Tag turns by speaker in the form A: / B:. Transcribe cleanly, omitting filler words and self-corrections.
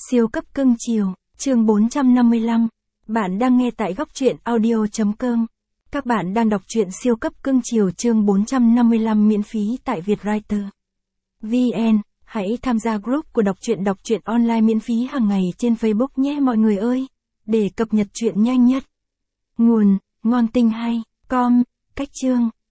A: Siêu cấp cưng chiều, chương 455. Bạn đang nghe tại góc truyện audio.com. Các bạn đang đọc truyện siêu cấp cưng chiều chương 455 miễn phí tại Vietwriter VN. Hãy tham gia group của đọc truyện online miễn phí hàng ngày trên Facebook nhé mọi người ơi, để cập nhật truyện nhanh nhất. Nguồn: ngon tinh hay, com, cách chương.